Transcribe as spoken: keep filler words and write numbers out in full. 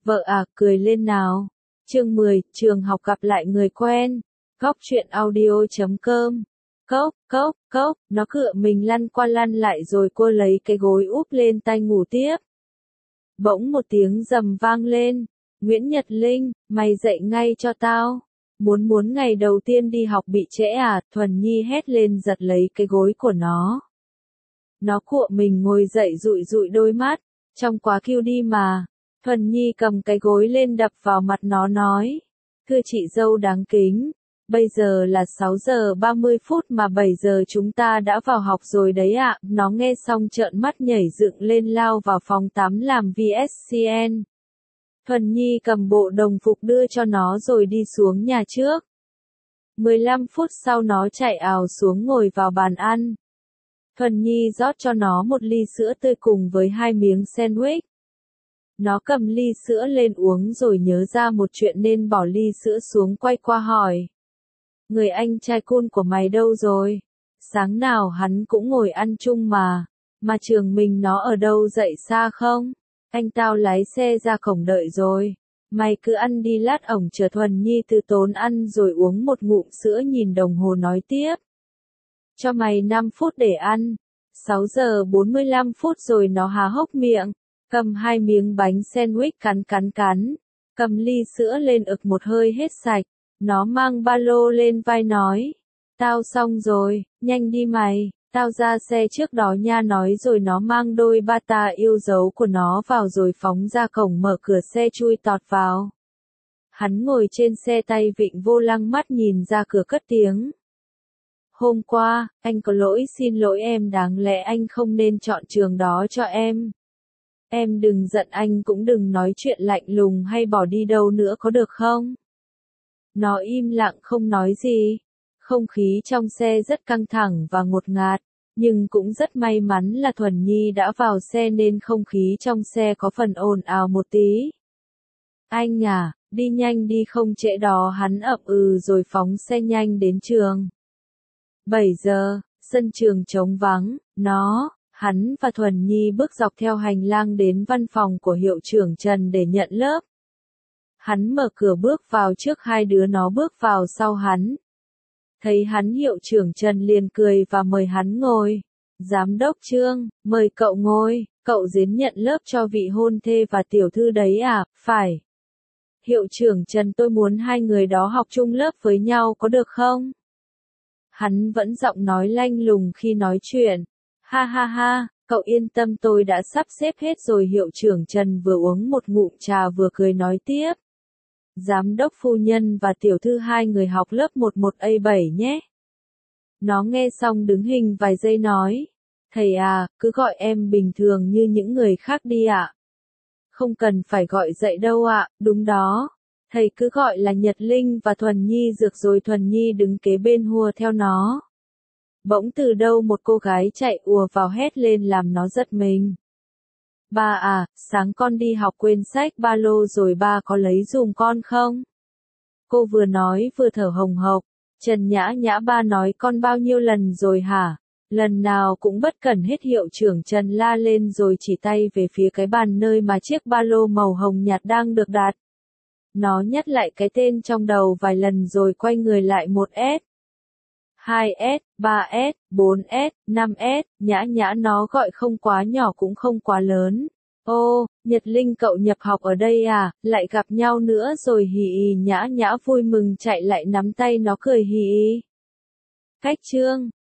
Vợ à, cười lên nào. Chương mười, trường học gặp lại người quen. Góc truyện audio chấm com. Cốc, cốc, cốc, nó cựa mình lăn qua lăn lại rồi cô lấy cái gối úp lên tay ngủ tiếp. Bỗng một tiếng rầm vang lên. Nguyễn Nhật Linh, mày dậy ngay cho tao. Muốn muốn ngày đầu tiên đi học bị trễ à, Thuần Nhi hét lên giật lấy cái gối của nó. Nó cựa mình ngồi dậy dụi dụi đôi mắt, trong quá kêu đi mà. Thuần Nhi cầm cái gối lên đập vào mặt nó nói. Thưa chị dâu đáng kính, bây giờ là sáu giờ ba mươi phút mà bảy giờ chúng ta đã vào học rồi đấy ạ. Nó nghe xong trợn mắt nhảy dựng lên lao vào phòng tắm làm vê ét xê en. Thuần Nhi cầm bộ đồng phục đưa cho nó rồi đi xuống nhà trước. mười lăm phút sau nó chạy ào xuống ngồi vào bàn ăn. Thuần Nhi rót cho nó một ly sữa tươi cùng với hai miếng sandwich. Nó cầm ly sữa lên uống rồi nhớ ra một chuyện nên bỏ ly sữa xuống quay qua hỏi. Người anh trai cun của mày đâu rồi? Sáng nào hắn cũng ngồi ăn chung mà. Mà trường mình nó ở đâu dậy xa không? Anh tao lái xe ra cổng đợi rồi. Mày cứ ăn đi lát ổng chờ. Thuần Nhi từ tốn ăn rồi uống một ngụm sữa nhìn đồng hồ nói tiếp. Cho mày năm phút để ăn. sáu giờ bốn mươi lăm phút rồi nó há hốc miệng. Cầm hai miếng bánh sandwich cắn cắn cắn. Cầm ly sữa lên ực một hơi hết sạch. Nó mang ba lô lên vai nói. Tao xong rồi, nhanh đi mày. Tao ra xe trước đó nha nói rồi nó mang đôi bata yêu dấu của nó vào rồi phóng ra cổng mở cửa xe chui tọt vào. Hắn ngồi trên xe tay vịn vô lăng mắt nhìn ra cửa cất tiếng. Hôm qua, anh có lỗi xin lỗi em đáng lẽ anh không nên chọn trường đó cho em. Em đừng giận anh cũng đừng nói chuyện lạnh lùng hay bỏ đi đâu nữa có được không? Nó im lặng không nói gì. Không khí trong xe rất căng thẳng và ngột ngạt, nhưng cũng rất may mắn là Thuần Nhi đã vào xe nên không khí trong xe có phần ồn ào một tí. Anh à, đi nhanh đi không trễ đó hắn ậm ừ rồi phóng xe nhanh đến trường. bảy giờ, sân trường trống vắng, nó, hắn và Thuần Nhi bước dọc theo hành lang đến văn phòng của hiệu trưởng Trần để nhận lớp. Hắn mở cửa bước vào trước hai đứa nó bước vào sau hắn. Thấy hắn hiệu trưởng Trần liền cười và mời hắn ngồi. Giám đốc Trương, mời cậu ngồi, cậu đến nhận lớp cho vị hôn thê và tiểu thư đấy à, phải. Hiệu trưởng Trần tôi muốn hai người đó học chung lớp với nhau có được không? Hắn vẫn giọng nói lanh lùng khi nói chuyện. Ha ha ha, cậu yên tâm tôi đã sắp xếp hết rồi. Hiệu trưởng Trần vừa uống một ngụm trà vừa cười nói tiếp. Giám đốc phu nhân và tiểu thư hai người học lớp một một A bảy nhé. Nó nghe xong đứng hình vài giây nói. Thầy à, cứ gọi em bình thường như những người khác đi ạ. Không cần phải gọi dậy đâu ạ, đúng đó. Thầy cứ gọi là Nhật Linh và Thuần Nhi dược rồi. Thuần Nhi đứng kế bên hùa theo nó. Bỗng từ đâu một cô gái chạy ùa vào hét lên làm nó giật mình. Ba à, sáng con đi học quên sách ba lô rồi ba có lấy giùm con không? Cô vừa nói vừa thở hồng hộc. Trần Nhã Nhã ba nói con bao nhiêu lần rồi hả? Lần nào cũng bất cẩn hết. Hiệu trưởng Trần la lên rồi chỉ tay về phía cái bàn nơi mà chiếc ba lô màu hồng nhạt đang được đặt. Nó nhắc lại cái tên trong đầu vài lần rồi quay người lại. Một S, hai S, ba S, bốn S, năm S, Nhã Nhã nó gọi không quá nhỏ cũng không quá lớn. Ô, Nhật Linh cậu nhập học ở đây à, lại gặp nhau nữa rồi hì hì. Nhã Nhã vui mừng chạy lại nắm tay nó cười hì hì. Cách Trương,